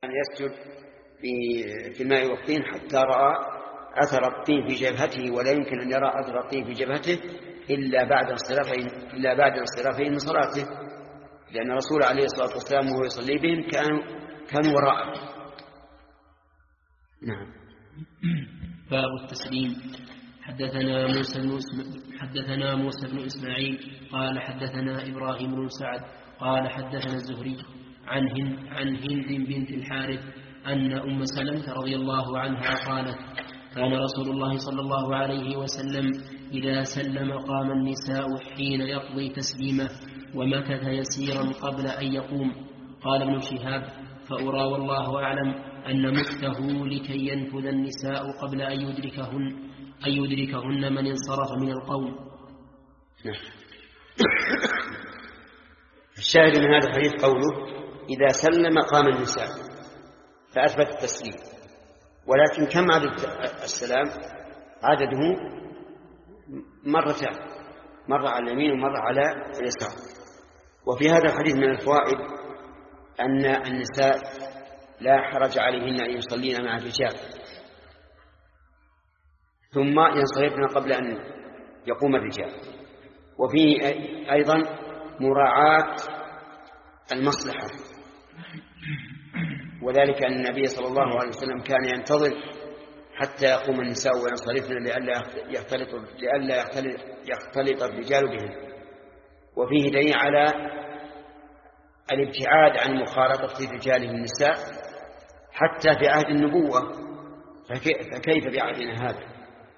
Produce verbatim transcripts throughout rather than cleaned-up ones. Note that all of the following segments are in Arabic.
أن يسجد في الماء والطين حتى رأى أثر الطين في جبهته، ولا يمكن أن يرى أثر الطين في جبهته إلا بعد انصرافه إلا بعد انصرافه من صلاته، لأن الرسول عليه الصلاة والسلام وهو يصلي بهم كانوا كانوا وراءه. نعم. باب التسليم. حدثنا موسى بن حدثنا موسى بن إسماعيل قال حدثنا إبراهيم بن سعد قال حدثنا الزهري عن هند عن هند بنت الحارث أن أم سلمة رضي الله عنها قالت: كان رسول الله صلى الله عليه وسلم إذا سلم قام النساء حين يقضي تسليمه، ومكث يسيرا قبل أن يقوم. قال ابن شهاب: فأرى والله أعلم أن مكثه لكي ينفذ النساء قبل أن يدركهن أن يدركهن من انصرف من القوم. الشاهد من هذا الحديث قوله: إذا سلم قام النساء، فأثبت التسليم. ولكن كم عدد السلام؟ عدده مرتان، مرة على اليمين ومرة على اليسار. وفي هذا الحديث من الفوائد أن النساء لا حرج عليهن أن يصلين مع الرجال ثم ينصرفن قبل أن يقوم الرجال. وفيه أيضا مراعاة المصلحة، وذلك أن النبي صلى الله عليه وسلم كان ينتظر حتى يقوم النساء وينصرفن لئلا يختلط لئلا يختلط الرجال بهم. وفيه دليل على الابتعاد عن مخالطة الرجال بالنساء حتى في عهد النبوة، فكيف بعهدنا هذا؟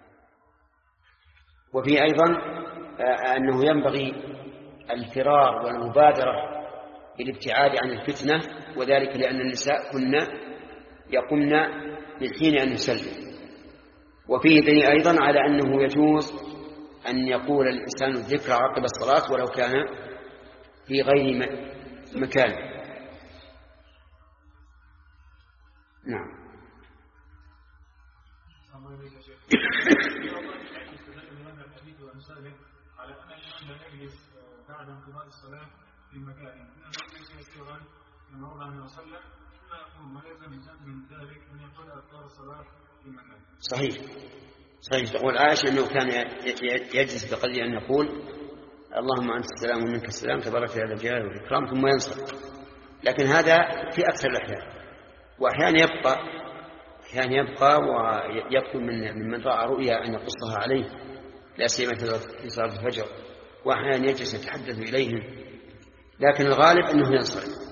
وفيه أيضا أنه ينبغي الفرار والمبادرة بالابتعاد عن الفتنة، وذلك لأن النساء كنا يقمن من حين أن يسلم. وفيه دليل أيضا على أنه يجوز أن يقول الإنسان الذكر عقب الصلاة ولو كان في غير مكان. نعم. بعد انقضاء الصلاة في مكان يسيرا كما وضع النبي صلى الله عليه وسلم ثم يقوم، وليس من ذلك من يقول أذكار الصلاة في مكان. صحيح صحيح. تقول عائشة أنه كان يجلس بقدر أن يقول: اللهم أنت السلام ومنك السلام تبارك يا ذا الجلال والإكرام، ثم ينصرف. لكن هذا في أكثر الأحيان، وأحيانا يبقى أحيانا يبقى ويطلب من من رأى رؤيا أن يقصها عليه، لا سيما في صلاة الفجر، وأحيانا يجلس يتحدث إليهم، لكن الغالب أنه ينصرف.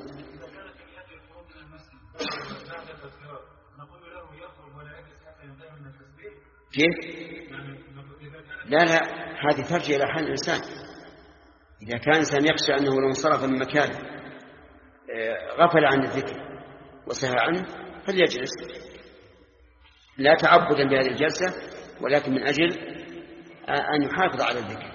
كيف؟ لا لا هذه ترجع إلى حال الإنسان. إذا كان الإنسان يخشى أنه لو انصرف من مكانه غفل عن الذكر وسهى عنه فليجلس، لا تعبدا بهذه الجلسة، ولكن من أجل أن يحافظ على الذكر.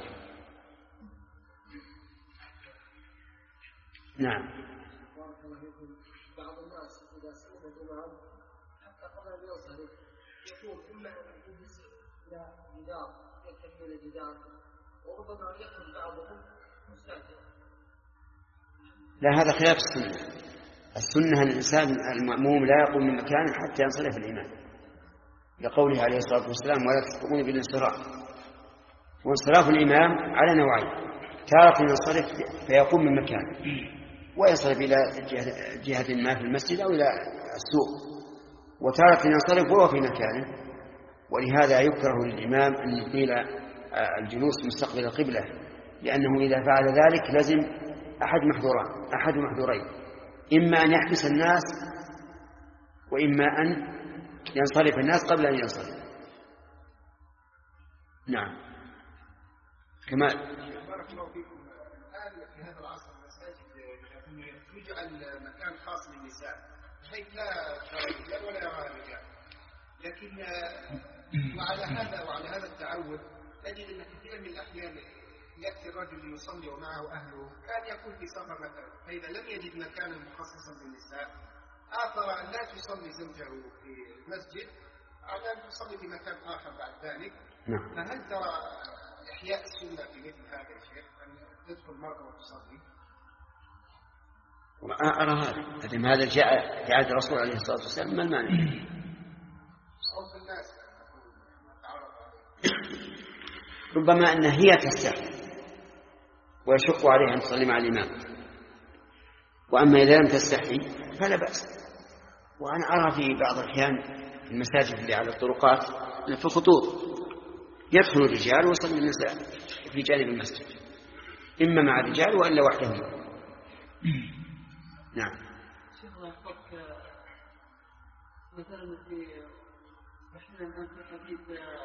نعم. بعض الناس إذا سمع الإمام حتى قبل أن ينصرف يكون إما أن يجلس إلى جدار يتكئ إلى جدار، وربما يخرج بعضهم مساجدا. لا، هذا خلاف السنة. السنة أن الإنسان المأموم لا يقوم من مكانه حتى ينصرف الإمام، لقوله عليه الصلاة والسلام: ولا تحكمون بالانصراف. وانصراف الإمام على نوعين: تارة ينصرف فيقوم من مكانه وينصرف إلى جهة ما في المسجد أو إلى السوق، وتارة ينصرف وهو في مكانه. ولهذا يكره للإمام أن يطيل الجلوس مستقبل القبلة، لأنه إذا فعل ذلك لازم أحد محظورين أحد محظورين إما أن يحبس الناس، وإما أن ينصرف الناس قبل أن ينصرف. نعم. كما بارك الله فيكم. الآن في هذا العصر المساجد يجعل مكان خاص للنساء بحيث لا رجال ولا يراها الرجال، لكن وعلى هذا وعلى هذا التعود تجد أن كثير من الأحيان يأتي الرجل يصلي ومعه أهله، كان يكون في سفر مثلا، فإذا لم يجد مكانا مخصصا للنساء آثر أن لا تصلي زوجه في المسجد على أن تصلي في مكان آخر بعد ذلك. نعم. فهل ترى إحياء السنة في مثل هذا يا شيخ أن تدخل مرة وتصلي؟ أرى هذا أدم هذا جاء في عهد الرسول عليه الصلاة والسلام، ما المانع؟ ربما أن هي تستحي ويشق عليها أن تصلي مع الإمام، وأما إذا لم تستحي فلا بأس. وأنا أرى في بعض الأحيان في المساجد اللي على الطرقات في الخطوط يدخل الرجال ويصلي النساء في جانب المسجد، إما مع الرجال وإلا وحدهم. نعم. شيخ الله يحفظك، مثلا في احنا الان في حديث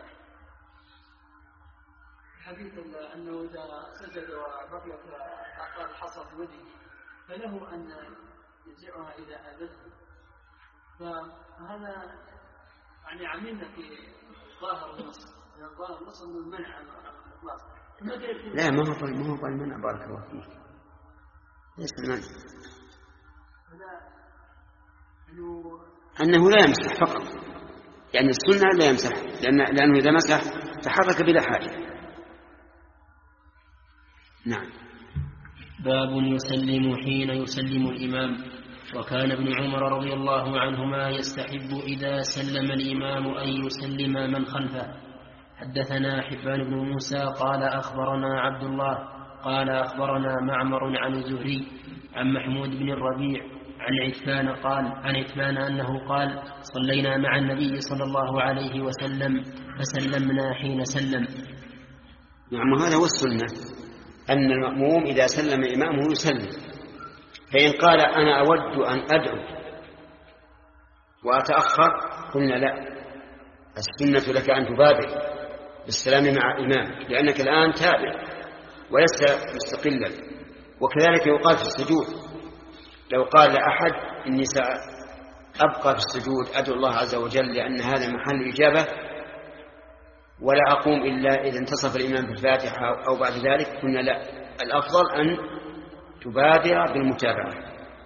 حديث انه اذا سجد وبقيت اثار الحصى في وجهه فله ان يجزئها اذا اذته، فهذا يعني عملنا في ظاهر النص، ظاهر النص انه المنع عن الاطلاق. لا ما هو ما هو المنع، بارك الله فيك، ليس المنع، أنه لا يمسح فقط، يعني السنة لا يمسح، لأن لأنه إذا مسح تحرك بلا حاجة. نعم. باب يسلم حين يسلم الإمام. وكان ابن عمر رضي الله عنهما يستحب إذا سلم الإمام أن يسلم من خلفه. حدثنا حبان بن موسى قال أخبرنا عبد الله قال أخبرنا معمر عن الزهري عن محمود بن الربيع عن عثمان قال عن عثمان أنه قال صلينا مع النبي صلى الله عليه وسلم فسلمنا حين سلم. نعم، هذا هو السنة، أن المأموم إذا سلم إمامه يسلم، فإن قال أنا أود أن أدعو وأتأخر قلنا لا، السنة لك أن تبادر بالسلام مع إمامك لأنك الآن تابع ولست مستقلا. وكذلك يقال في السجود، لو قال لأحد إني سأبقى في السجود أدعو الله عز وجل لأن هذا محل إجابة ولا أقوم إلا إذا انتصف الإمام بالفاتحة أو بعد ذلك، قلنا لا، الأفضل أن تبادر بالمتابعة.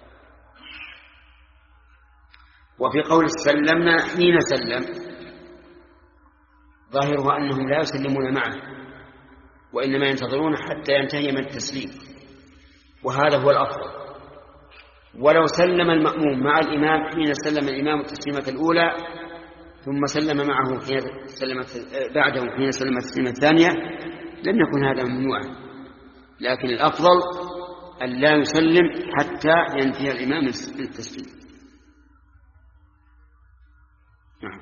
وفي قول سلمنا حين سلم ظاهرها أنهم لا يسلمون معه وإنما ينتظرون حتى ينتهي من التسليم، وهذا هو الأفضل. ولو سلم المأموم مع الإمام حين سلم الإمام التسليمة الأولى ثم سلم معه حين سلمت بعده حين سلم التسليمة الثانية لم يكن هذا ممنوعا، لكن الأفضل أن لا يسلم حتى ينتهي الإمام من التسليم. نعم.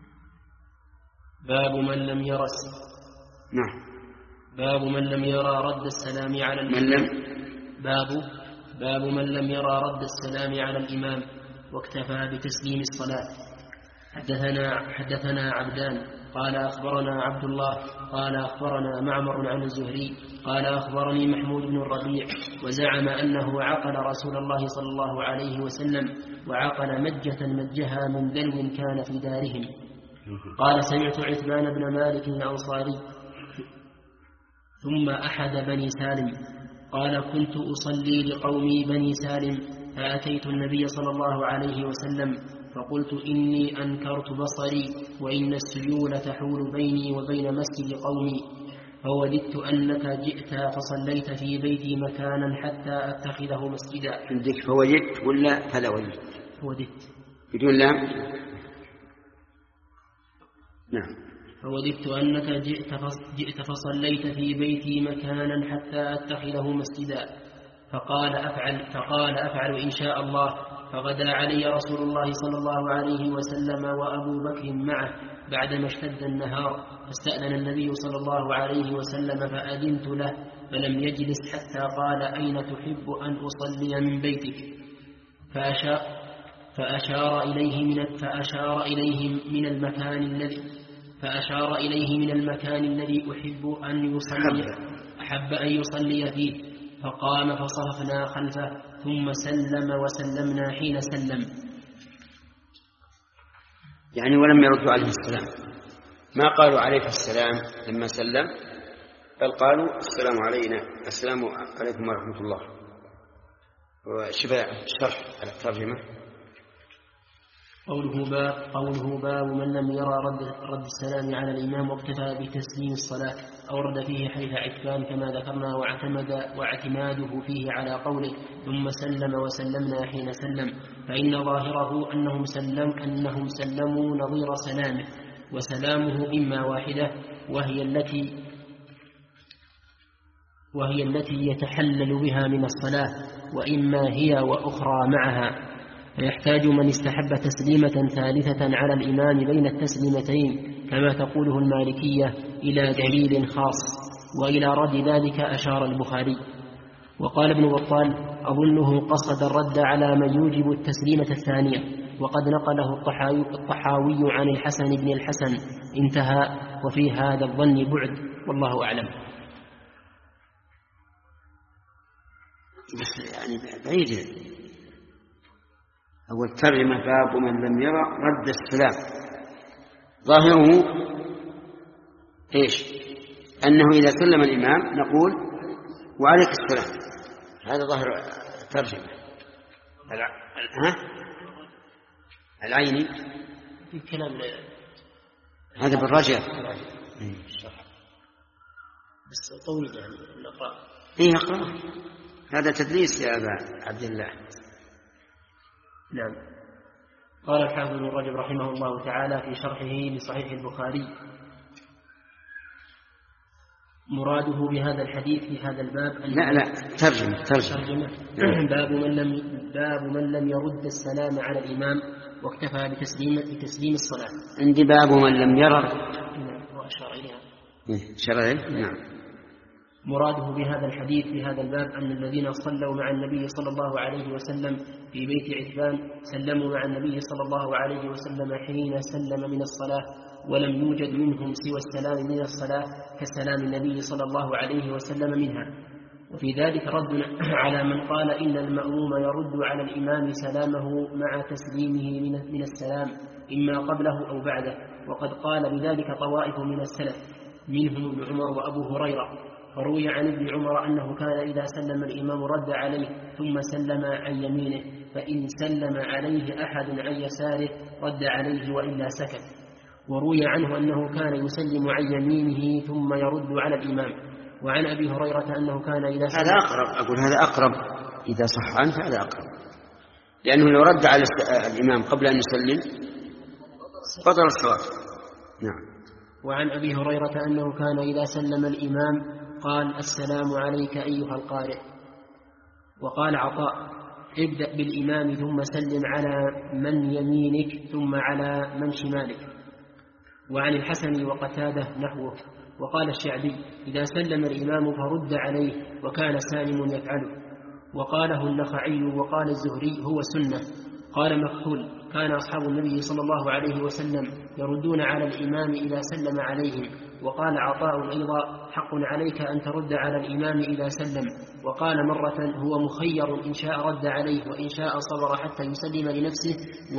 باب من لم يرى نعم. باب من لم يرى رد السلام على الإمام. من لم باب باب من لم يرى رد السلام على الإمام واكتفى بتسليم الصلاة. حدثنا حدثنا عبدان قال أخبرنا عبد الله قال أخبرنا معمر عن الزهري قال أخبرني محمود بن الربيع وزعم أنه عقل رسول الله صلى الله عليه وسلم وعقل مجة مجها من دلو كان في دارهم. قال سمعت عثمان بن مالك الأنصاري ثم أحد بني سالم قال كنت أصلي لقومي بني سالم فأتيت النبي صلى الله عليه وسلم فقلت إني أنكرت بصري وإن السيول تحول بيني وبين مسجد قومي فوددت أنك جئت فصليت في بيتي مكانا حتى أتخذه مسجدا. عندك فوددت ولا فلا وددت؟ فوددت بدون لام. نعم. فوددت أنك جئت فصليت في بيتي مكانا حتى أتخذه مسجدا فقال أفعل, فقال أفعل إن شاء الله. فغدا علي رسول الله صلى الله عليه وسلم وأبو بكر معه بعدما اشتد النهار فاستأذن النبي صلى الله عليه وسلم فأذنت له فلم يجلس حتى قال أين تحب أن أصلي من بيتك فأشار, فأشار إليه من فأشار إليه من المكان الذي فأشار إليه من المكان الذي أحب أن يصلي أحب أن يصلي فيه فقام فصرفنا خلفه ثم سلم وسلمنا حين سلم. يعني ولم يردوا عليه السلام، ما قالوا عليك السلام لما سلم، بل قالوا السلام علينا السلام عليكم ورحمة الله. وشبه الشرح على الترجمة. قوله باب قوله باب من لم يرى رد, رد السلام على الإمام واكتفى بتسليم الصلاة أورد فيه حديث عتبان كما ذكرنا واعتمد واعتماده فيه على قوله ثم سلم وسلمنا حين سلم فإن ظاهره أنهم سلم أنهم سلموا نظير سلامه وسلامه إما واحدة وهي التي وهي التي يتحلل بها من الصلاة وإما هي وأخرى معها فيحتاج من استحب تسليمة ثالثة على الإمام بين التسليمتين كما تقوله المالكية إلى دليل خاص وإلى رد ذلك أشار البخاري. وقال ابن بطال أظنه قصد الرد على من يوجب التسليمة الثانية وقد نقله الطحاوي عن الحسن بن الحسن انتهى وفي هذا الظن بعد والله أعلم. بس يعني بعيد. أول ترجمة باب من لم يرى رد السلام ظاهره إيش؟ أنه إذا سلم الإمام نقول وعليك السلام. هذا ظاهر ترجمة. ها؟ العيني في كلام هذا بالرجل بس طويل يعني نقرأ. إيه أقرأ. هذا تدليس يا أبا عبد الله. نعم. قال الحافظ ابن رجب رحمه الله تعالى في شرحه لصحيح البخاري مراده بهذا الحديث في هذا الباب لا لا ترجمة ترجمة باب من لم باب من لم يرد السلام على الإمام واكتفى بتسليم بتسليم الصلاة. عندي باب من لم يرى وأشار إليها شرعي. نعم. مراده بهذا الحديث في هذا الباب أن الذين صلوا مع النبي صلى الله عليه وسلم في بيت عتبان سلموا مع النبي صلى الله عليه وسلم حين سلم من الصلاة ولم يوجد منهم سوى السلام من الصلاة كسلام النبي صلى الله عليه وسلم منها. وفي ذلك رد على من قال إن المأموم يرد على الإمام سلامه مع تسليمه من السلام إما قبله أو بعده. وقد قال بذلك طوائف من السلف منهم ابن عمر وأبو هريرة. فروي عن ابن عمر أنه كان إذا سلم الإمام رد عليه ثم سلم عن يمينه فإن سلم عليه أحد عن يساره رد عليه وإلا سكت. وروي عنه أنه كان يسلم عن يمينه ثم يرد على الإمام. وعن أبي هريرة أنه كان إذا سلم هذا أقرب. أقول هذا أقرب إذا صح عنه هذا أقرب لأنه لو رد على الإمام قبل أن يسلم بطل الصلاة. نعم. وعن أبي هريرة أنه كان إذا سلم الإمام قال السلام عليك أيها القارئ. وقال عطاء ابدأ بالإمام ثم سلم على من يمينك ثم على من شمالك. وعن الحسن وقتاده نحوه. وقال الشعبي إذا سلم الإمام فرد عليه وكان سالم يفعله. وقاله النخعي وقال الزهري هو سنة. قال مكحول كان أصحاب النبي صلى الله عليه وسلم يردون على الإمام إذا سلم عليهم. وقال عطاء أيضا حق عليك أن ترد على الإمام إذا سلم. وقال مرة هو مخير إن شاء رد عليه وإن شاء صبر حتى يسلم لنفسه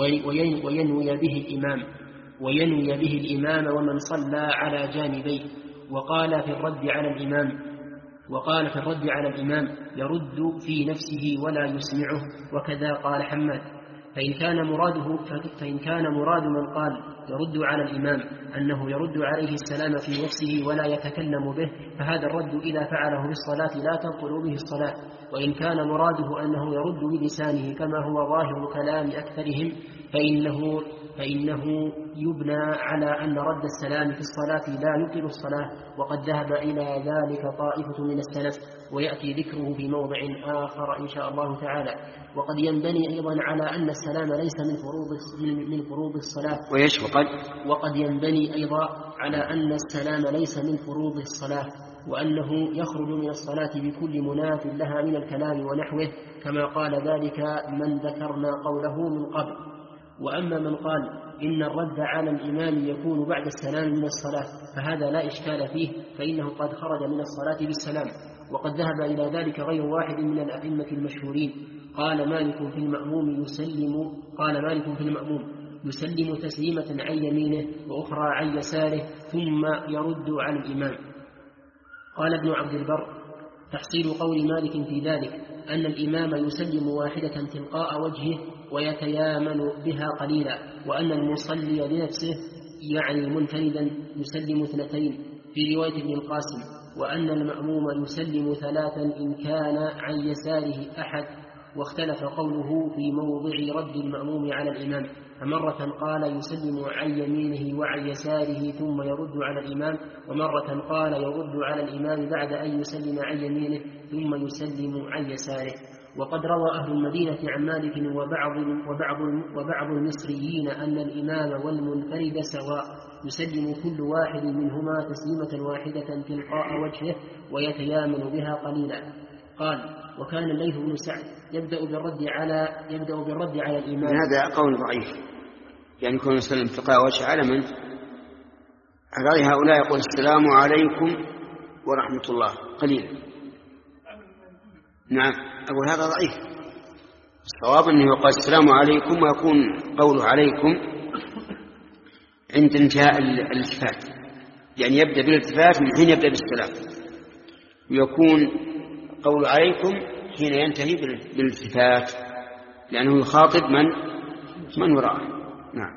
وينوي به الإمام وينوي به الإمام ومن صلى على جانبيه. وقال في الرد على الإمام وقال في الرد على الإمام يرد في نفسه ولا يسمعه. وكذا قال حماد. فإن كان مراده فإن كان مراد من قال يرد على الإمام أنه يرد عليه السلام في نفسه ولا يتكلم به فهذا الرد إذا فعله بالصلاة لا تبطل به الصلاة. وإن كان مراده أنه يرد بلسانه كما هو ظاهر كلام أكثرهم فإنه, فإنه يبنى على أن رد السلام في الصلاة لا يبطل الصلاة. وقد ذهب إلى ذلك طائفة من السلف ويأتي ذكره في موضع آخر إن شاء الله تعالى. وقد ينبني أيضا على أن السلام ليس من فروض من فروض الصلاة ويش وقد وقد ينبني أيضا على أن السلام ليس من فروض الصلاة وأنه يخرج من الصلاة بكل مناف لها من الكلام ونحوه كما قال ذلك من ذكرنا قوله من قبل. وأما من قال إن الرد على الإمام يكون بعد السلام من الصلاة فهذا لا إشكال فيه فإنه قد خرج من الصلاة بالسلام. وقد ذهب إلى ذلك غير واحد من الأئمة المشهورين. قال مالك في المأموم يسلم قال مالك في المأموم يسلم تسليمة عن يمينه وأخرى عن يساره ثم يرد على الإمام. قال ابن عبد البر تحصيل قول مالك في ذلك أن الإمام يسلم واحدة تلقاء وجهه ويتيامن بها قليلا، وأن المصلي لنفسه يعني منفردا يسلم اثنتين في رواية ابن القاسم، وأن المأموم يسلم ثلاثا إن كان عن يساره أحد. واختلف قوله في موضع رد المأموم على الإمام، فمرة قال يسلم عن يمينه وعن يساره ثم يرد على الإمام، ومرة قال يرد على الإمام بعد أن يسلم عن يمينه ثم يسلم عن يساره. وقد روى أهل المدينة عن مالك وبعض, وبعض, وبعض المصريين أن الإمام والمنفرد سواء، يسلم كل واحد منهما تسليمة واحدة تلقاء وجهه ويتيامن بها قليلا. قال: وكان الليث بن سعد يبدأ بالرد على يبدأ بالرد على الإمام. هذا قول ضعيف، يعني يكون يسلم تلقاء وجهه على من؟ على هؤلاء يقول السلام عليكم ورحمة الله قليلا. نعم، أقول هذا ضعيف. الصواب أنه يقال السلام عليكم، ويكون قوله عليكم عند انتهاء الالتفات، يعني يبدأ بالالتفات من حين يبدأ بالسلام، ويكون قول عليكم حين ينتهي بالالتفات، لأنه يخاطب من من وراءه. نعم.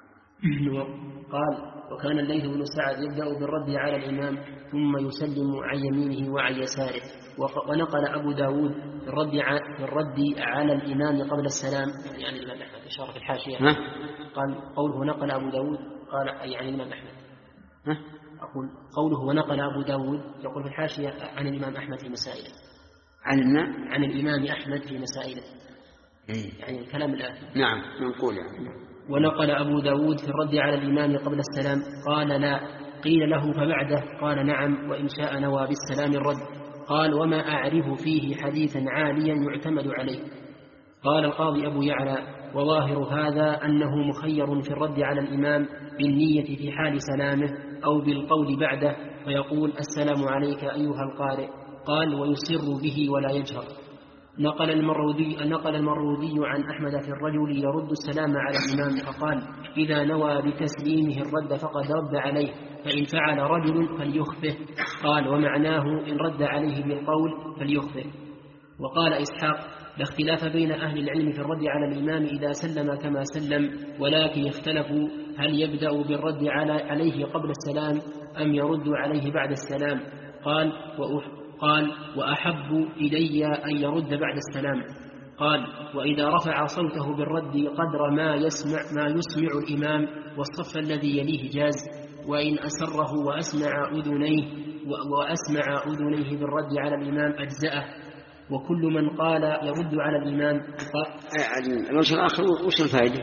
قال: وكان الليث بن سعد يبدأ بالرد على الإمام ثم يسلم عن يمينه وعن يساره. ونقل أبو داود في الرد, في الرد على الإمام قبل السلام، يعني إشارة في الحاشية. قال قوله نقل أبو داود قال يعني الإمام أحمد. ها؟ أقول قوله ونقل أبو داود يقول في الحاشية عن الإمام أحمد في مسائله. عن النا؟ عن الإمام أحمد في مسائله. إيه؟ يعني الكلام الآتي. نعم منقول يعني. ونقل أبو داود في الرد على الإمام قبل السلام قال: لا. قيل له: فبعده؟ قال: نعم، وإن شاء نوى بالسلام الرد. قال: وما أعرف فيه حديثا عاليا يعتمد عليه. قال القاضي أبو يعلى: وظاهر هذا أنه مخير في الرد على الإمام بالنية في حال سلامه أو بالقول بعده، فيقول: السلام عليك أيها القارئ. قال: ويسر به ولا يجهر. نقل المرودي, نقل المرودي عن أحمد في الرجل يرد السلام على الإمام، فقال: إذا نوى بتسليمه الرد فقد رد عليه، فإن فعل رجل فليخفه. قال: ومعناه إن رد عليه بالقول فليخفه. وقال إسحاق: لا اختلاف بين أهل العلم في الرد على الإمام إذا سلم كما سلم، ولكن اختلفوا هل يبدأ بالرد عليه قبل السلام أم يرد عليه بعد السلام. قال: وأح قال: وأحب إلي أن يرد بعد السلام. قال: وإذا رفع صوته بالرد قدر ما يسمع ما يسمع الإمام والصف الذي يليه جاز، وإن أسره وأسمع أذنيه وأسمع أذنيه بالرد على الإمام أجزأه. وكل من قال يرد على الإمام قال: الوجه الآخر وش الفائدة؟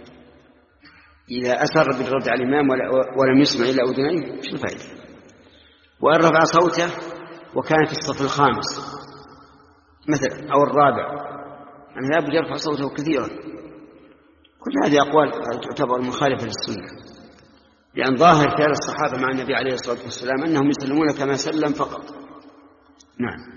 إذا أسر بالرد على الإمام ولم يسمع إلا أذنيه وش الفائدة؟ وإن رفع صوته وكان في الصف الخامس مثلا أو الرابع، يعني لا بد يرفع صوته كثيرا. كل هذه أقوال تعتبر مخالفة للسنة، لأن ظاهر فعل الصحابة مع النبي عليه الصلاة والسلام أنهم يسلمون كما سلم فقط. نعم.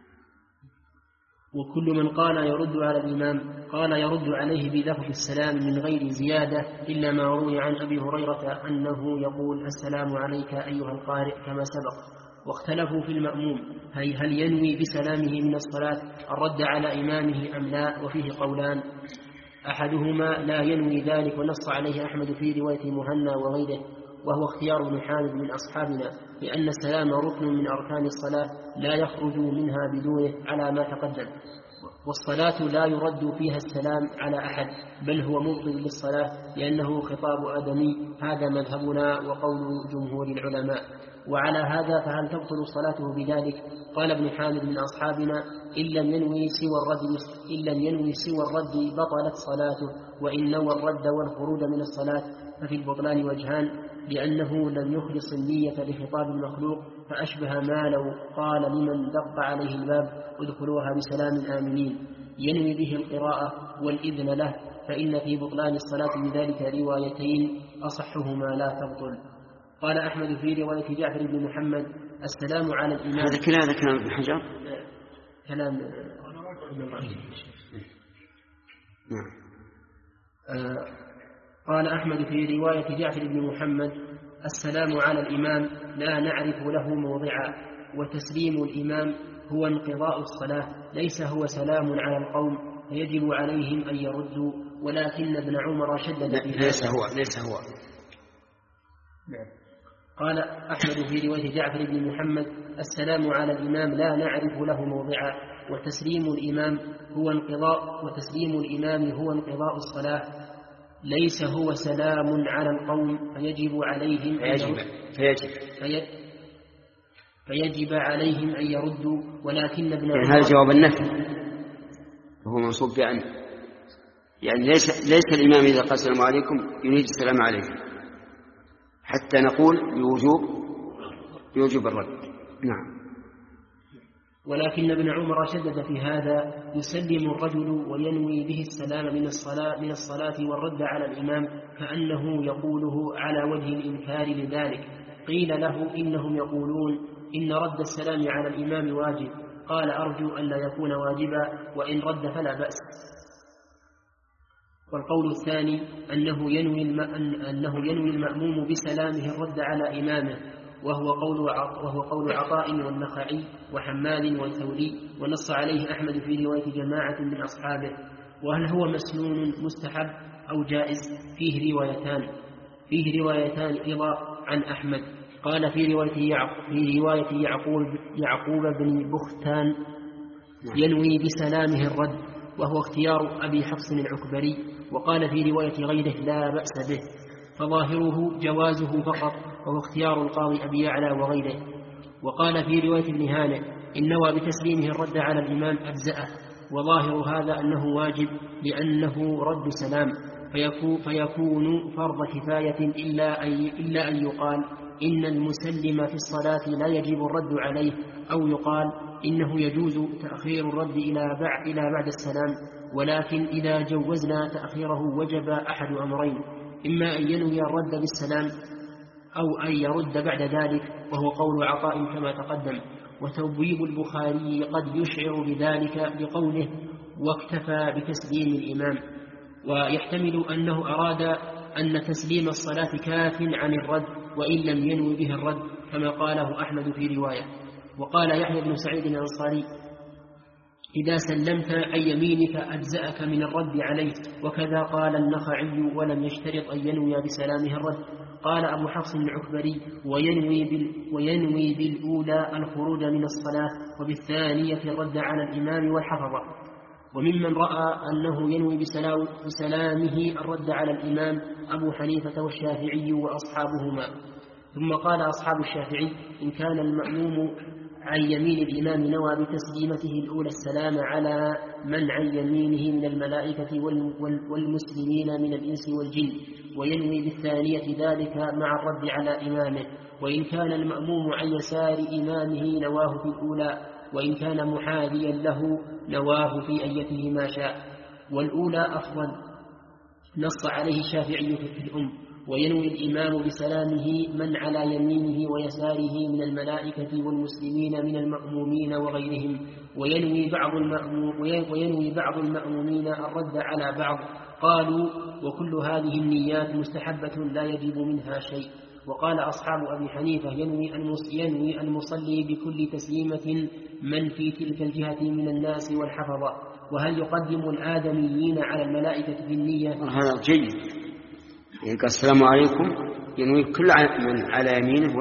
وكل من قال يرد على الإمام قال يرد عليه بلفظ السلام من غير زيادة، إلا ما روي عن أبي هريرة أنه يقول: السلام عليك أيها القارئ كما سبق. واختلفوا في المأموم هل ينوي بسلامه من الصلاة الرد على إمامه أم لا، وفيه قولان: أحدهما لا ينوي ذلك، ونص عليه أحمد في رواية مهنا وغيره، وهو اختيار ابن حامد من أصحابنا، لأن السلام ركن من أركان الصلاة لا يخرج منها بدونه على ما تقدم، والصلاة لا يرد فيها السلام على أحد، بل هو مبطل للصلاة لأنه خطاب آدمي. هذا مذهبنا وقول جمهور العلماء. وعلى هذا فهل تبطل صلاته بذلك؟ قال ابن حامد من أصحابنا: إن لم ينوي سوى الرد إن لم ينوي سوى الرد بطلت صلاته، وإن نوى الرد والخروج من الصلاة ففي البطلان وجهان، لأنه لم يخلص النية لخطاب المخلوق، فأشبه ما لو قال لمن دق عليه الباب: ادخلوها بسلام آمنين، ينوي به القراءة والإذن له، فإن في بطلان الصلاة بذلك روايتين أصحهما لا تبطل. قال أحمد في رواية جعفر بن محمد: السلام على الإمام. هذا كلام هذا كلام ابن حجر. كلام نعم. آه قال أحمد في رواية جعفر بن محمد: السلام على الإمام لا نعرف له موضعا، وتسليم الإمام هو انقضاء الصلاة، ليس هو سلام على القوم، فيجب عليهم أن يردوا، ولكن ابن عمر شدد في هذا. ليس هو ليس هو قال أحمد في رواية جعفر بن محمد: السلام على الإمام لا نعرف له موضعا، وتسليم الإمام هو انقضاء وتسليم الإمام هو انقضاء الصلاة، ليس هو سلام على القوم، فيجب عليهم فيجب فيجب في فيجب عليهم أن يردوا، ولكن ابن يعني عمر هذا جواب النفي وهو منصوب بأن، يعني ليس ليس الإمام إذا قال السلام عليكم يريد السلام عليكم، حتى نقول بوجوب يوجب الرد. نعم. ولكن ابن عمر شدد في هذا: يسلم الرجل وينوي به السلام من الصلاة من الصلاة والرد على الإمام، كأنه يقوله على وجه الإنكار لذلك. قيل له: إنهم يقولون إن رد السلام على الإمام واجب. قال: أرجو أن لا يكون واجبا، وإن رد فلا بأس. والقول الثاني أنه ينوي, الم... أنه ينوي المأموم بسلامه الرد على إمامه، وهو قول وهو قول عطاء والنخعي وحماد والثوري، ونص عليه أحمد في رواية جماعة من أصحابه. وهل هو مسنون مستحب أو جائز؟ فيه روايتان فيه روايتان أيضا عن أحمد. قال في رواية يعقوب, في رواية يعقوب, يعقوب بن بختان: ينوي بسلامه الرد، وهو اختيار أبي حفص العكبري. وقال في رواية غيره: لا بأس به، فظاهره جوازه فقط، وهو اختيار القاضي أبي يعلى وغيره. وقال في رواية ابن هانئ: إن نوى بتسليمه الرد على الإمام أجزأه، وظاهر هذا أنه واجب لأنه رد سلام، فيكون, فيكون فرض كفاية، إلا أن, إلا أن يقال إن المسلم في الصلاة لا يجب الرد عليه، أو يقال إنه يجوز تأخير الرد إلى بعد, إلى بعد السلام. ولكن إذا جوزنا تأخيره وجب أحد أمرين: إما أن ينوي الرد بالسلام، أو أن يرد بعد ذلك، وهو قول عطاء كما تقدم. وتبويب البخاري قد يشعر بذلك بقوله: واكتفى بتسليم الإمام، ويحتمل أنه أراد أن تسليم الصلاة كاف عن الرد، وإن لم ينوي به الرد، كما قاله أحمد في رواية. وقال يحيى بن سعيد الأنصاري: إذا سلمت عن يمينك أجزأك من الرد عليه. وكذا قال النخعي: ولم يشترط أن ينوي بسلامه الرد. قال أبو حفص العكبري: وينوي, بال وينوي بالأولى الخروج من الصلاة، وبالثانية الرد على الإمام والحفظة. وممن رأى أنه ينوي بسلامه الرد على الإمام أبو حنيفة والشافعي وأصحابهما. ثم قال أصحاب الشافعي: إن كان المأموم عن يمين الإمام نوى بتسليمته الأولى السلام على من عن يمينه من الملائكة والمسلمين من الإنس والجن، وينوي بالثانية ذلك مع الرد على إمامه. وإن كان المأموم عن يسار إمامه نواه في الأولى، وإن كان محاذيا له نواه في أيته ما شاء، والأولى أفضل. نص عليه الشافعي في الأم: وينوي الإمام بسلامه من على يمينه ويساره من الملائكة والمسلمين من المأمومين وغيرهم، وينوي بعض, المأموم وينوي بعض المأمومين الرد على بعض. قالوا: وكل هذه النيات مستحبة لا يجب منها شيء. وقال أصحاب أبي حنيفة: ينوي ينوي المصلي بكل تسليمة من في تلك الجهة من الناس والحفظة. وهل يقدم الآدميين على الملائكة بالنية؟ هذا جيد. يعني قال السلام عليكم ينوي كل من على يمينه،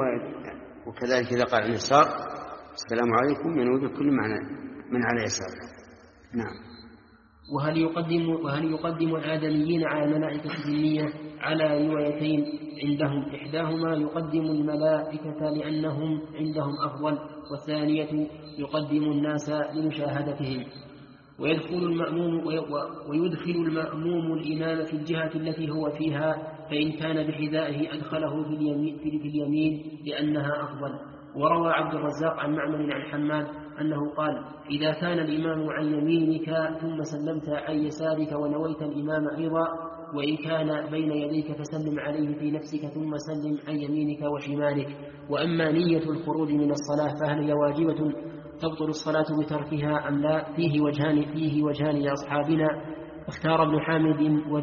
وكذلك إذا قال عن يسار السلام عليكم ينوي بكل من على يساره. نعم. وهل يقدم وهل يقدم الآدميين على الملائكة بالنية؟ على روايتين عندهم: إحداهما يقدم الملائكة لأنهم عندهم أفضل، والثانية يقدم الناس لمشاهدتهم. ويدخل المأموم ويدخل المأموم الإمام في الجهة التي هو فيها، فإن كان بحذائه أدخله في اليمين, في اليمين لأنها أفضل. وروى عبد الرزاق عن معمر عن حماد أنه قال: إذا كان الإمام عن يمينك ثم سلمت عن يسارك ونويت الإمام أيضا، وإن كان بين يديك فسلم عليه في نفسك ثم سلم عن يمينك وشمالك. وأما نية الخروج من الصلاة فهل هي واجبة تبطل الصلاة بتركها أم لا؟ فيه وجهان فيه وجهان لأصحابنا. اختار ابن حامد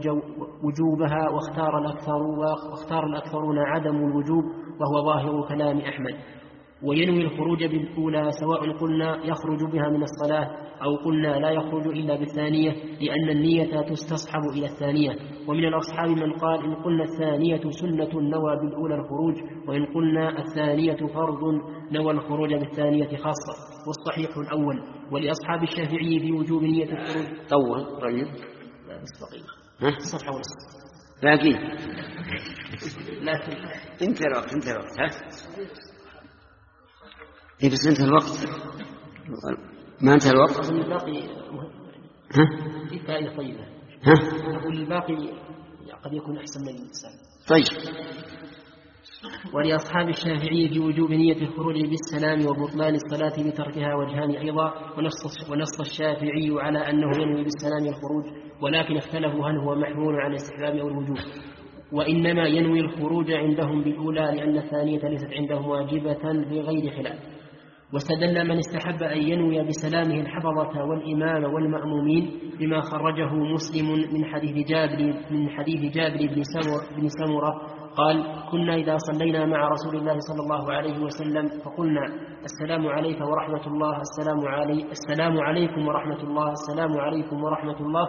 وجوبها، واختار الأكثر واختار الأكثرون عدم الوجوب، وهو ظاهر كلام أحمد. وينوي الخروج بالأولى سواء قلنا يخرج بها من الصلاة أو قلنا لا يخرج إلا بالثانية، لأن النية تستصحب إلى الثانية. ومن الأصحاب من قال إن قلنا الثانية سنة نوى بالأولى الخروج، وإن قلنا الثانية فرض نوى الخروج بالثانية خاصة، والصحيح الأول. ولأصحاب الشافعي في وجوب نية الخروج. طول طيب لا بس دقيقة ها صفحة ونصف باقي لكن انت الوقت انت الوقت ها إيه بس انتهى الوقت ما انتهى الوقت أظن الباقي ها في فائدة طيبة. ها أقول الباقي قد يكون أحسن من الإنسان. طيب. ولأصحاب الشافعي في وجوب نية الخروج بالسلام وبطلان الصلاة بتركها وجهان أيضا، ونص, ونص الشافعي على أنه ينوي بالسلام الخروج، ولكن اختلفوا هل هو محمول على الاستحباب أو الوجوب، وإنما ينوي الخروج عندهم بالأولى لأن الثانية ليست عندهم واجبة بغير خلاف. واستدل من استحب أن ينوي بسلامه الحفظة والإمام والمأمومين بما خرجه مسلم من حديث جابر من حديث جابر بن سمرة, بن سمرة قال: كنا إذا صلينا مع رسول الله صلى الله عليه وسلم فقلنا: السلام عليك ورحمة الله، السلام علي السلام عليكم ورحمة الله، السلام عليكم ورحمة الله،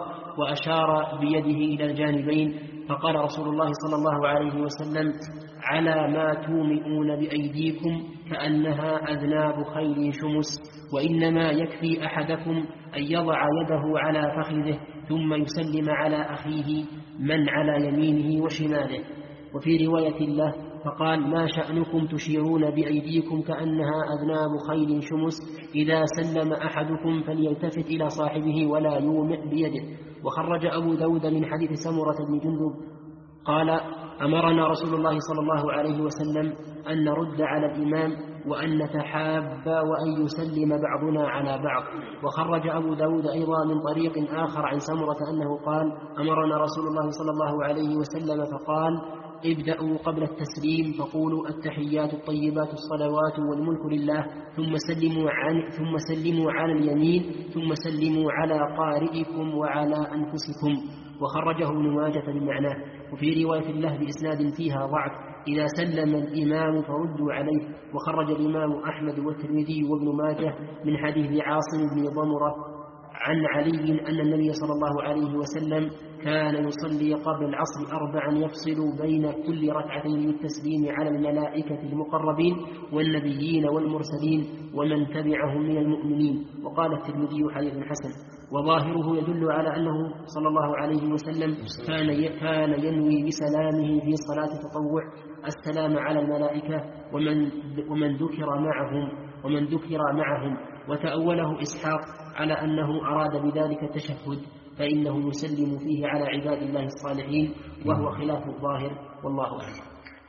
وأشار بيده إلى الجانبين. فقال رسول الله صلى الله عليه وسلم: على ما تومئون بأيديكم كأنها أذناب خيل شمس، وإنما يكفي أحدكم أن يضع يده على فخذه ثم يسلم على أخيه من على يمينه وشماله. وفي رواية له فقال: ما شأنكم تشيرون بأيديكم كأنها أذناب خيل شمس، إذا سلم أحدكم فليلتفت إلى صاحبه ولا يومئ بيده. وخرج أبو داود من حديث سمرة بن جندب قال: أمرنا رسول الله صلى الله عليه وسلم أن نرد على الإمام وأن نتحاب وأن يسلم بعضنا على بعض. وخرج أبو داود أيضا من طريق آخر عن سمرة أنه قال: أمرنا رسول الله صلى الله عليه وسلم فقال: ابدأوا قبل التسليم فقولوا التحيات الطيبات الصلوات والملك لله، ثم سلموا عن ثم سلموا على اليمين، ثم سلموا على قارئكم وعلى أنفسكم. وخرجه ابن ماجه بمعناه. وفي رواية له بإسناد فيها ضعف: إذا سلم الإمام فردوا عليه. وخرج الإمام أحمد والترمذي وابن ماجه من حديث عاصم بن ضمرة عن علي أن النبي صلى الله عليه وسلم كان يصلي قبل العصر أربعا يفصل بين كل ركعتين بالتسليم على الملائكة المقربين والنبيين والمرسلين ومن تبعهم من المؤمنين. وقال الترمذي حديث حسن. وظاهره يدل على أنه صلى الله عليه وسلم كان كان ينوي بسلامه في صلاة التطوع السلام على الملائكة ومن ومن ذكر معهم ومن ذكر معهم وتأوله إسحاق على أنه أراد بذلك التشهد، فإنه يسلم فيه على عباد الله الصالحين، وهو خلاف الظاهر، والله أعلم.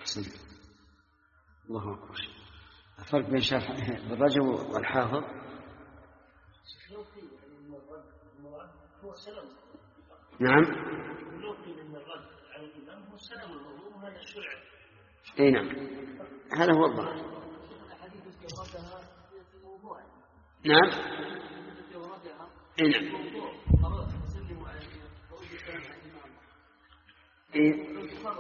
الله أكبر. الفرق بين شرح الرجل والحافظ نعم اي نعم هذا هو الظاهر. نعم اي نعم إيه؟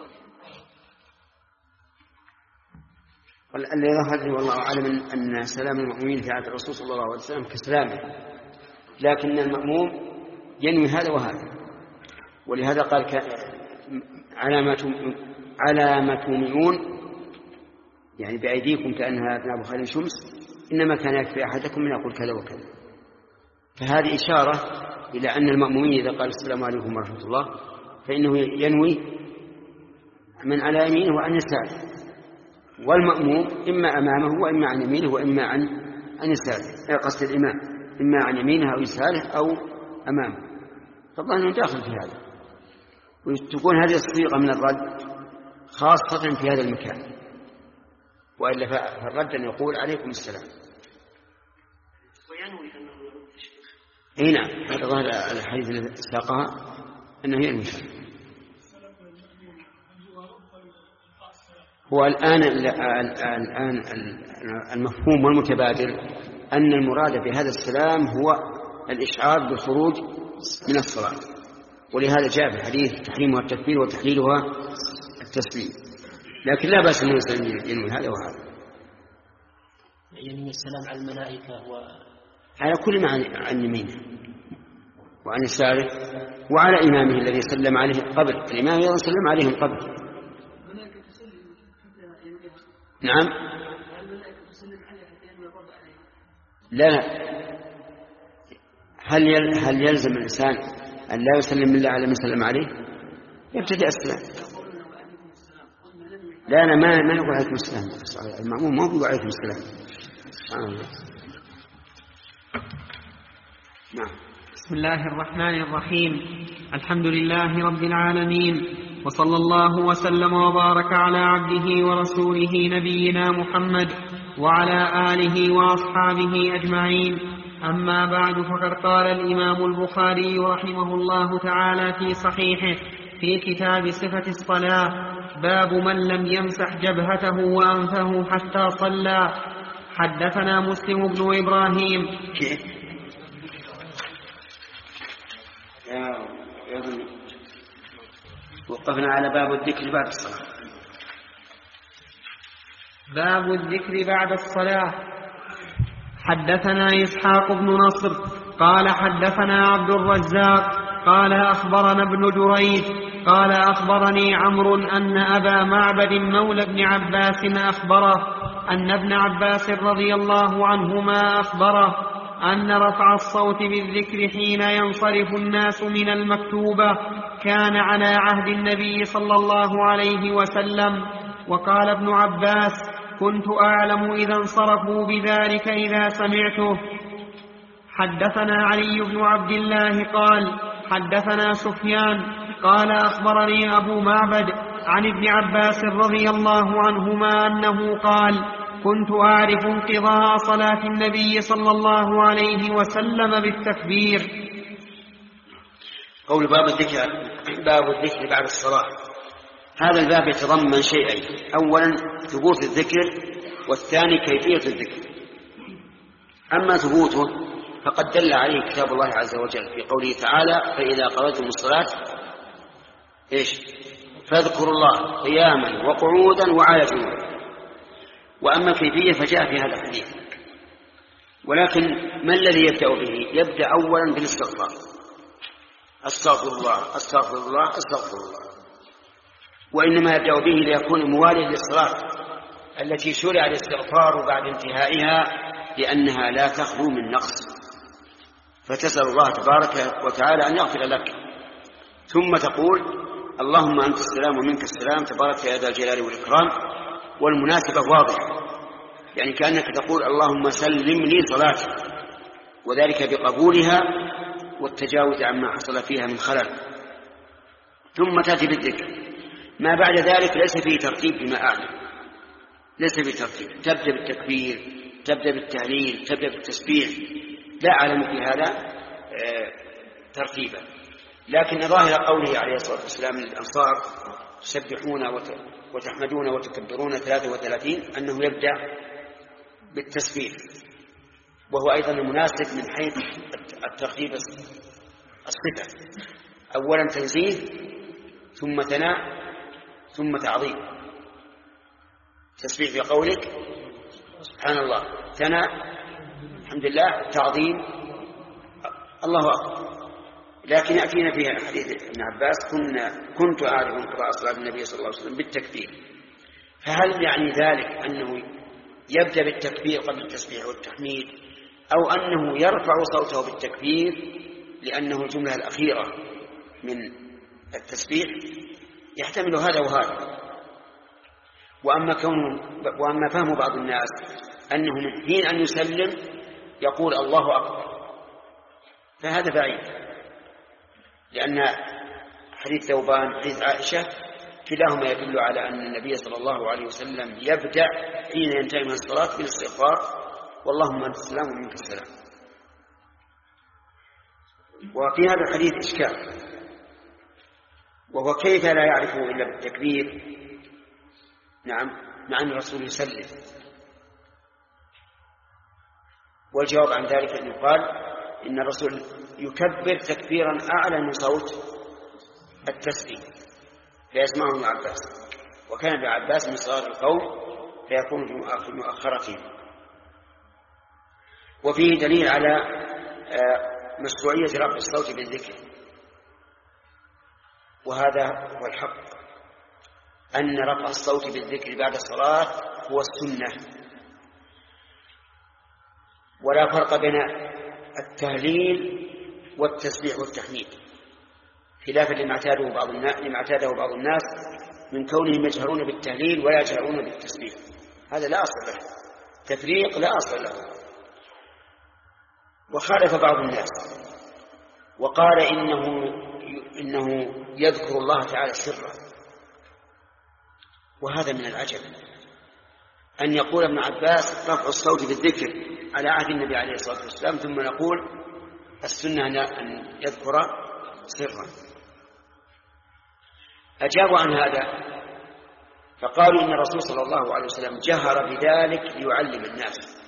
الذي ظهر لي والله أعلم أن سلام المؤمنين في عهد الرسول صلى الله عليه وسلم كسلامه، لكن المأموم ينوي هذا وهذا، ولهذا قال على ما تومئون يعني بأيديكم كأنها أذناب خيل شمس، إنما كان يكفي أحدكم من يقول كذا وكذا. فهذه إشارة إلى أن المأمومين إذا قال السلام عليكم ورحمة الله فإنه ينوي من على يمينه وعن يساره، والمأموم إما أمامه وإما عن يمينه وإما عن عن يساره، قصد الإمام إما عن يمينه أو يساره أو أمامه. طبعا أنه داخل في هذا، وتكون هذه الصيغة من الرد خاصة في هذا المكان، وإلا فالرد أن يقول عليكم السلام. وينوي أنه يرد الشيخ. أي نعم هذا ظاهر الحديث الذي ساقها أنه ينوي. هو الآن الآن المفهوم والمتبادر أن المراد بهذا السلام هو الإشعار بالخروج من الصلاة، ولهذا جاء في الحديث تحريمها التكبير وتحليلها التسليم، لكن لا بأس أن الإنسان ينوي هذا وهذا. يعني السلام على الملائكة و... على كل ما عن يمينه وعن يساره وعلى إمامه الذي سلم عليه قبل. الإمام أيضا سلم عليهم قبل. نعم. لا لا. هل هل يلزم الإنسان أن لا يسلم إلا على من سلم عليه؟ يبتدئ السلام. لا لا ما ما نقول عليكم السلام. المأموم ما يقول عليكم السلام. آه. نعم. بسم الله الرحمن الرحيم. الحمد لله رب العالمين، وصلى الله وسلم وبارك على عبده ورسوله نبينا محمد وعلى آله وأصحابه أجمعين. أما بعد، فقد قال الإمام البخاري رحمه الله تعالى في صحيحه في كتاب صفة الصلاة: باب من لم يمسح جبهته وأنفه حتى صلى. حدثنا مسلم بن إبراهيم. وقفنا على باب الذكر بعد الصلاة. باب الذكر بعد الصلاة. حدثنا إسحاق بن نصر قال حدثنا عبد الرزاق قال أخبرنا ابن جريج قال أخبرني عمرو أن أبا معبد مولى ابن عباس أخبره أن ابن عباس رضي الله عنهما أخبره أن رفع الصوت بالذكر حين ينصرف الناس من المكتوبة كان على عهد النبي صلى الله عليه وسلم. وقال ابن عباس: كنت أعلم إذا انصرفوا بذلك إذا سمعته. حدثنا علي بن عبد الله قال حدثنا سفيان قال أخبرني أبو معبد عن ابن عباس رضي الله عنهما أنه قال: كنت أعرف انقضاء صلاة النبي صلى الله عليه وسلم بالتكبير. قول باب الذكر باب الذكر بعد الصلاة. هذا الباب يتضمن شيئين: أولا ثبوت الذكر، والثاني كيفية الذكر. أما ثبوته فقد دل عليه كتاب الله عز وجل في قوله تعالى: فإذا قضيتم الصلاة إيش فاذكروا الله قياما وقعودا وعلى جنوب. وأما الكيفية فجاء في هذا الحديث. ولكن ما الذي يبدأ به؟ يبدأ أولا بالاستغفار: أستغفر الله أستغفر الله أستغفر الله. وإنما يبدأ به ليكون مواليا للصلاة التي شرع الاستغفار بعد انتهائها، لأنها لا تخلو من نقص، فتسأل الله تبارك وتعالى أن يغفر لك، ثم تقول: اللهم أنت السلام ومنك السلام تبارك يا ذا الجلال والإكرام. والمناسبة واضحة، يعني كأنك تقول: اللهم سلم لي صلاتي، وذلك بقبولها والتجاوز عما حصل فيها من خلل. ثم تأتي بالذكر. ما بعد ذلك ليس فيه ترتيب بما أعلم، ليس فيه ترتيب. تبدأ بالتكبير، تبدأ بالتهليل، تبدأ بالتسبيح، لا أعلم في هذا آه ترتيبا. لكن ظاهر قوله عليه الصلاة والسلام للأنصار: تسبحون وتحمدون وتكبرون ثلاثة وثلاثين، أنه يبدأ بالتسبيح، وهو أيضا المناسب من حيث الترتيب الصفة: أولا تنزيه، ثم ثناء، ثم تعظيم. تسبيح في قولك سبحان الله، ثناء الحمد لله، تعظيم الله أكبر. لكن يأتينا في حديث ابن عباس: كنا كنت أعرف انقضاء صلاة النبي صلى الله عليه وسلم بالتكبير. فهل يعني ذلك أنه يبدأ بالتكبير قبل التسبيح والتحميد، أو أنه يرفع صوته بالتكبير لأنه الجملة الأخيرة من التسبيح؟ يحتمل هذا وهذا. وأما, كون وأما فهم بعض الناس أنه من حين أن يسلم يقول الله أكبر، فهذا بعيد، لأن حديث ثوبان حديث عائشة كلاهما يدل على أن النبي صلى الله عليه وسلم يبدأ حين ينتهي من الصلاة بالاستغفار: واللهم أنت السلام ومنك السلام. وفي هذا الحديث إشكال، وهو كيف لا يعرفه إلا بالتكبير؟ نعم، مع أن الرسول يسلم. والجواب عن ذلك أن يقال إن الرسول يكبر تكبيرا أعلى من صوت التسبيح فيسمعه ابن عباس، وكان ابن عباس من صغار القوم فيكون في مؤخرتهم. وفيه دليل على مشروعية رفع الصوت بالذكر، وهذا هو الحق، أن رفع الصوت بالذكر بعد الصلاة هو السنة، ولا فرق بين التهليل والتسبيح والتحميد، خلافا لما اعتاده بعض الناس لما اعتاده بعض الناس من كونهم يجهرون بالتهليل ولا يجهرون بالتسبيح. هذا لا أصل له، تفريق لا أصل له. وخالف بعض الناس وقال إنه إنه يذكر الله تعالى سرا، وهذا من العجب أن يقول ابن عباس رفع الصوت بالذكر على عهد النبي عليه الصلاة والسلام، ثم نقول السنة أن يذكر سرا. أجابوا عن هذا فقالوا إن الرسول صلى الله عليه وسلم جهر بذلك ليعلم الناس،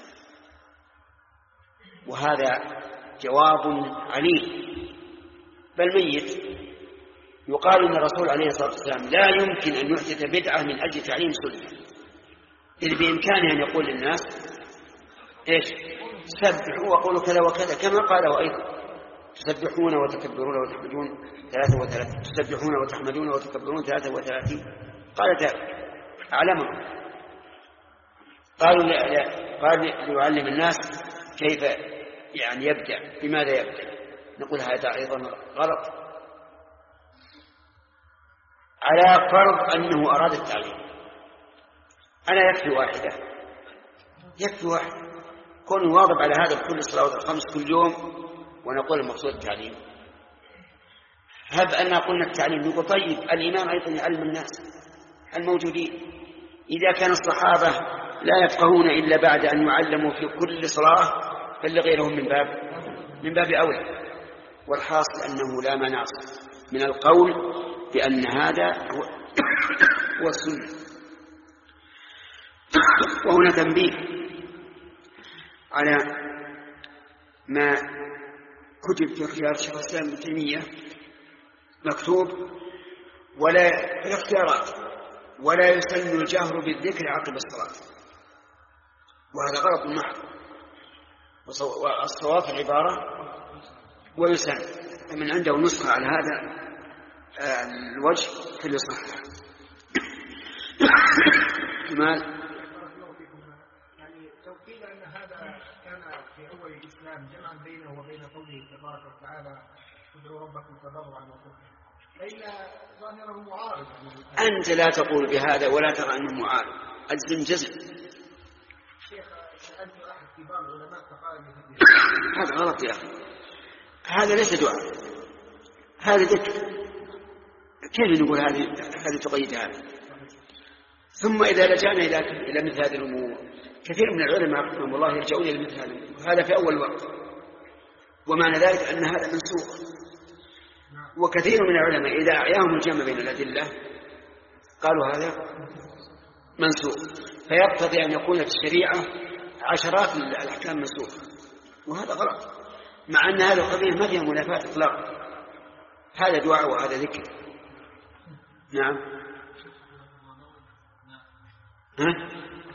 وهذا جواب عليل بل ميت. يقال إن الرسول عليه الصلاة والسلام لا يمكن أن يحدث بدعة من أجل تعليم سنة، إذ بإمكانه أن يقول للناس إيش سبحوا وقولوا كذا وكذا، كما قاله أيضا تسبحون وتكبرون وتحمدون ثلاثة وثلاثين، تسبحون وتحمدون وتكبرون ثلاثة وثلاثين، قال ذلك أعلمهم. قالوا لا لا قال ليعلم الناس كيف يعني يبدأ، بماذا يبدأ؟ نقول هذا أيضا غلط، على فرض أنه أراد التعليم. أنا يكفي واحدة، يكفي واحد كون واظب على هذا بكل الصلوات الخمس كل يوم ونقول المقصود التعليم. هب أن قلنا التعليم نقول طيب الإمام أيضا يعلم الناس الموجودين، إذا كان الصحابة لا يفقهون إلا بعد أن يعلموا في كل صلاة فلغيرهم من باب من باب أولى. والحاصل أنه لا مناص من القول بأن هذا هو, هو السنة. وهنا تنبيه على ما كتب في اختيار شيخ الإسلام ابن تيمية، مكتوب ولا في الاختيارات ولا يسن الجهر بالذكر عقب الصلاة، وهذا غلط محض، والصواب في العبارة ويسن. فمن عنده نسخة على هذا الوجه في الإصحاح. كمال يعني توكيد أن هذا كان في أول الإسلام جمعا بينه وبين قوله تبارك وتعالى ادعوا ربكم تضرعا وخفيا، فإن ظاهره معارض. أنت لا تقول بهذا ولا ترى أنه معارض، أجزم جزم. شيخ سألت أحد كبار العلماء فقال لي هذا غلط يا أخي، هذا ليس دعاء، هذا ذكر. كيف نقول هذه هذه تقيد هذا؟ ثم إذا لجأنا إلى إلى مثل هذه الأمور، كثير من العلماء رحمهم الله يرجعون إلى مثل هذا، هذا في أول وقت، ومعنى ذلك أن هذا منسوخ. وكثير من العلماء إذا أعياهم الجمع بين الأدلة قالوا هذا منسوخ، فيقتضي أن يكون في الشريعة عشرات الأحكام منسوخة، وهذا غلط، مع أن هذا القضية ما فيها منافاة إطلاقا، هذا دعاء وهذا ذكر. نعم. ها؟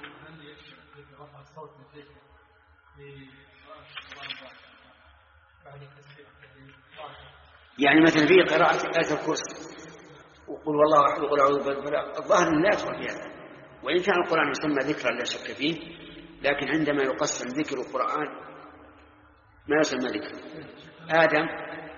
يعني مثلا في قراءة آية الكرسي وقل والله أحد وقل أعوذ برب الفلق، الظاهر لا يدخل في هذا، وإن كان القرآن يسمى ذكرا لا شك فيه، لكن عندما يقسم ذكر القرآن ما يسمى ذكر. آدم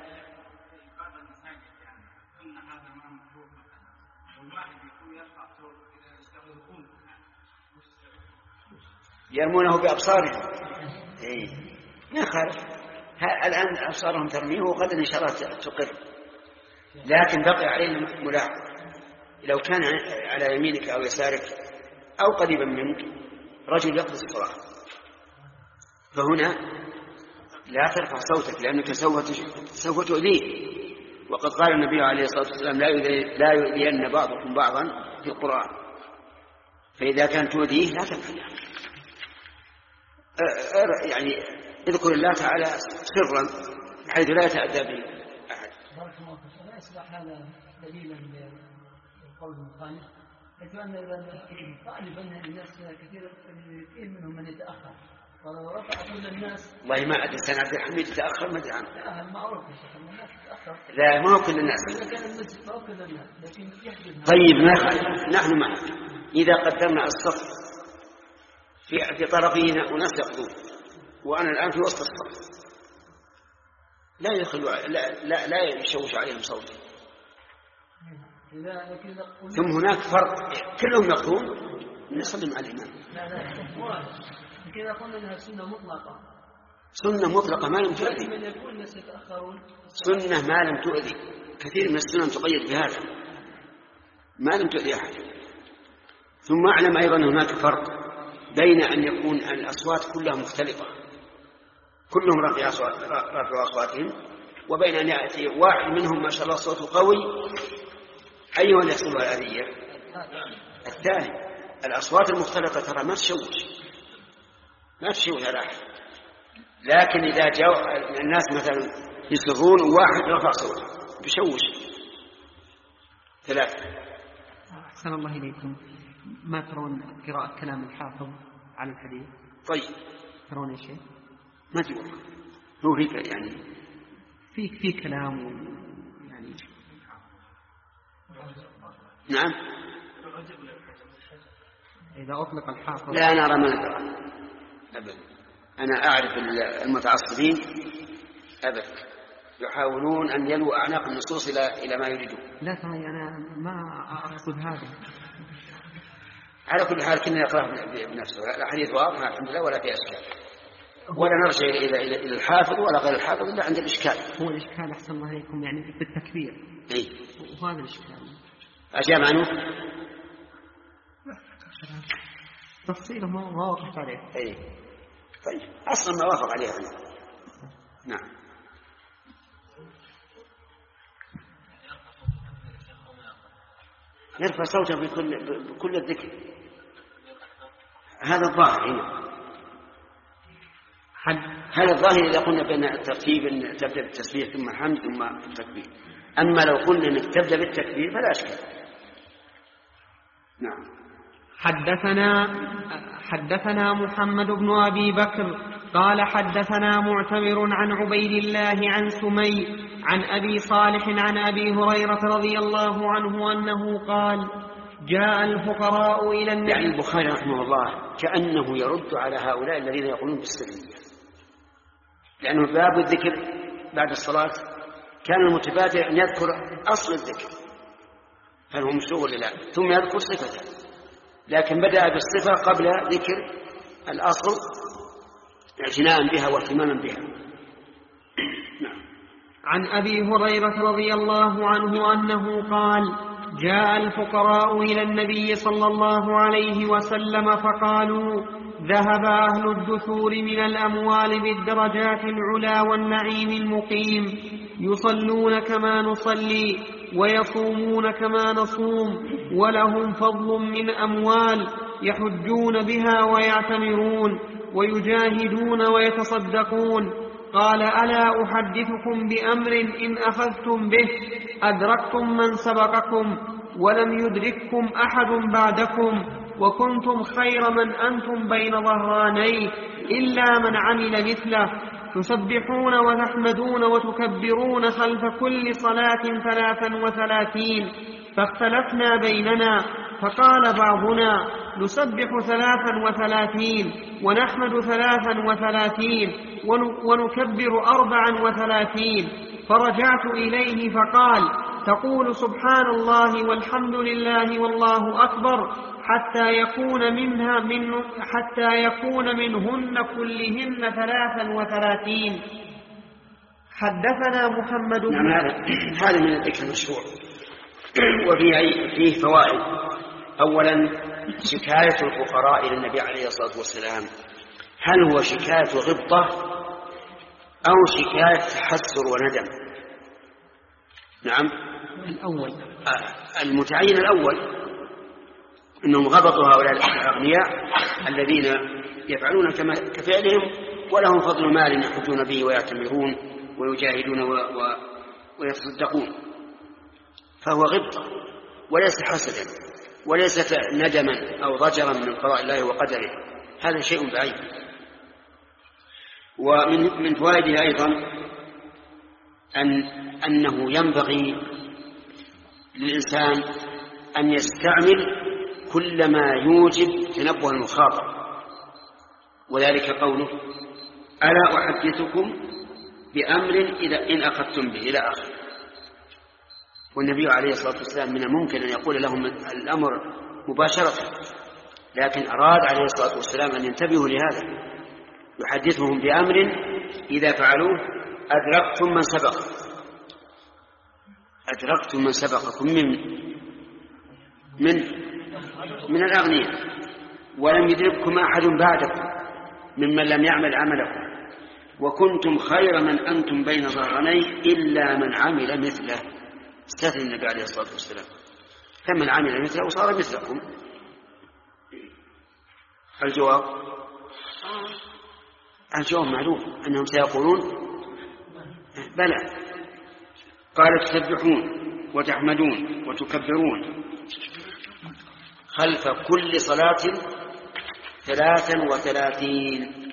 يرمونه بأبصارهم، إيه ما خالف، الآن أبصارهم ترميه وقد إن شاء الله تقر، لكن بقي علينا ملاحظة، لو كان على يمينك أو يسارك أو قريبا منك رجل يقضي الصلاة، فهنا لا ترفع صوتك لأنك سوف تؤذيه، وقد قال النبي عليه الصلاة والسلام لا يؤذين بعضكم بعضا في القرآن، فإذا كان تؤذيه لا تفعل، يعني اذكر الله تعالى سرا حيث لا يتأذى به أحد. بارك الله فيك. لا يصبح هذا دليلا للقول المخالف، حيث أن غالبا الناس كثير كثير منهم من يتأخر والله ما أدري سنة عبد الحميد تأخر ما أدري عنه. لا معروف يا شيخ الناس تتأخر. لا ما هو كل الناس. إذا كان المسجد ما هو كل الناس لكن يحدث. طيب نحن معك إذا قدرنا الصف في في طرفه أناس يقضون وأنا الآن في وسط الصف لا يدخل لا لا لا يشوش عليهم صوتي. ثم هناك فرق كلهم يقضون نصلي مع الإمام. لا لا كذا قلنا انها سنه مطلقه. سنه مطلقه ما لم تؤذي. من يقول الناس يتاخرون. سنه ما لم تؤذي. كثير من السنن تقيد بهذا ما لم تؤذي احد. ثم اعلم ايضا هناك فرق بين ان يكون الاصوات كلها مختلطه كلهم رافعوا أصوات اصواتهم وبين ان ياتي واحد منهم ما شاء الله صوته قوي ايها اللي يحصل له الاذيه. الثاني الاصوات المختلطه ترى ما تشوش ما تشوش على أحد. لكن إذا جاء الناس مثلا يسرون وواحد رفع صوته بشوش ثلاثة. أحسن الله إليكم. ما ترون قراءة كلام الحافظ على الحديث؟ طيب ترون شيء؟ ما تقول هو فيك يعني في في كلام يعني نعم. إذا أطلق الحافظ لا أنا أرى ما ندرى أبدا. أنا أعرف المتعصبين أبدا يحاولون أن يلووا أعناق النصوص إلى إلى ما يريدون. لا ترى أنا ما أقصد هذا. على كل حال كنا نقرأ بنفسه الحديث واضح الحمد لله ولا في أشكال ولا نرجع إلى إلى إلى الحافظ ولا غير الحافظ إلا عند الإشكال. هو الإشكال أحسن الله عليكم يعني في التكبير. إيه. وهذا الإشكال. أجاب عنه. تفصيله ما ما وقف عليه. إيه. طيب أصلا ما وافق عليه عنه. نعم. يرفع صوته بكل بكل الذكر. هذا الظاهر هنا. هذا الظاهر إذا قلنا بين الترتيب أن تبدأ بالتسبيح ثم الحمد ثم التكبير. أما لو قلنا أنك تبدأ بالتكبير فلا أشكال. نعم. حدثنا حدثنا محمد بن أبي بكر قال حدثنا معتمر عن عبيد الله عن سمي عن أبي صالح عن أبي هريرة رضي الله عنه أنه قال جاء الفقراء إلى النبي. يعني البخاري رحمه الله كأنه يرد على هؤلاء الذين يقولون بالسرية لأنه باب الذكر بعد الصلاة كان المتبادر أن يذكر أصل الذكر هل هو مشروع ولا لا ثم يذكر صفته لكن بدأ بالصفة قبل ذكر الأصل اعتناء بها واهتماما بها. نعم. عن أبي هريرة رضي الله عنه أنه قال جاء الفقراء إلى النبي صلى الله عليه وسلم فقالوا ذهب أهل الدثور من الأموال بالدرجات العلا والنعيم المقيم يصلون كما نصلي ويصومون كما نصوم ولهم فضل من أموال يحجون بها ويعتمرون ويجاهدون ويتصدقون. قال ألا أحدثكم بأمر إن أخذتم به أدركتم من سبقكم ولم يدرككم أحد بعدكم وكنتم خير من أنتم بين ظهرانيه إلا من عمل مثله تسبحون وتحمدون وتكبرون خلف كل صلاة ثلاثا وثلاثين. فاختلفنا بيننا فقال بعضنا نسبح ثلاثا وثلاثين ونحمد ثلاثا وثلاثين ونكبر أربعا وثلاثين. فرجعت إليه فقال تقول سبحان الله والحمد لله والله أكبر حتى يكون منها من حتى يكون منهن كلهن ثلاثا وثلاثين. حدثنا محمد بن نعم هذا هذا من الذكر المشروع وفيه فيه فوائد. أولا شكاية الفقراء إلى النبي عليه الصلاة والسلام هل هو شكاية غبطة أو شكاية تحسر وندم؟ نعم الأول المتعين الأول أنهم غبطوا هؤلاء الأغنياء الذين يفعلون كما كفعلهم ولهم فضل مال يحجون به ويعتمرون ويجاهدون و... و... ويتصدقون فهو غبطة وليس حسدا وليس ندما أو ضجرا من قضاء الله وقدره هذا شيء بعيد. ومن من فوائده أيضا أن أنه ينبغي للإنسان أن يستعمل كل ما يوجب تنبه المخاطب، وذلك قوله ألا أحدثكم بأمر إذا إن أخذتم به إلى آخر. والنبي عليه الصلاة والسلام من الممكن أن يقول لهم الأمر مباشرة، لكن أراد عليه الصلاة والسلام أن ينتبهوا لهذا، يحدثهم بأمر إذا فعلوه أدركتم من سبق أدركتم من سبقكم من من من الأغنياء، ولم يدرككم أحد بعدكم ممن لم يعمل عملكم، وكنتم خير من أنتم بين ظهراني إلا من عمل مثله. استثنى النبي عليه الصلاة والسلام، فمن عمل مثله وصار مثلكم. الجواب الجواب معلوم أنهم سيقولون بلى. قال تسبحون وتحمدون وتكبرون خلف كل صلاة ثلاثا وثلاثين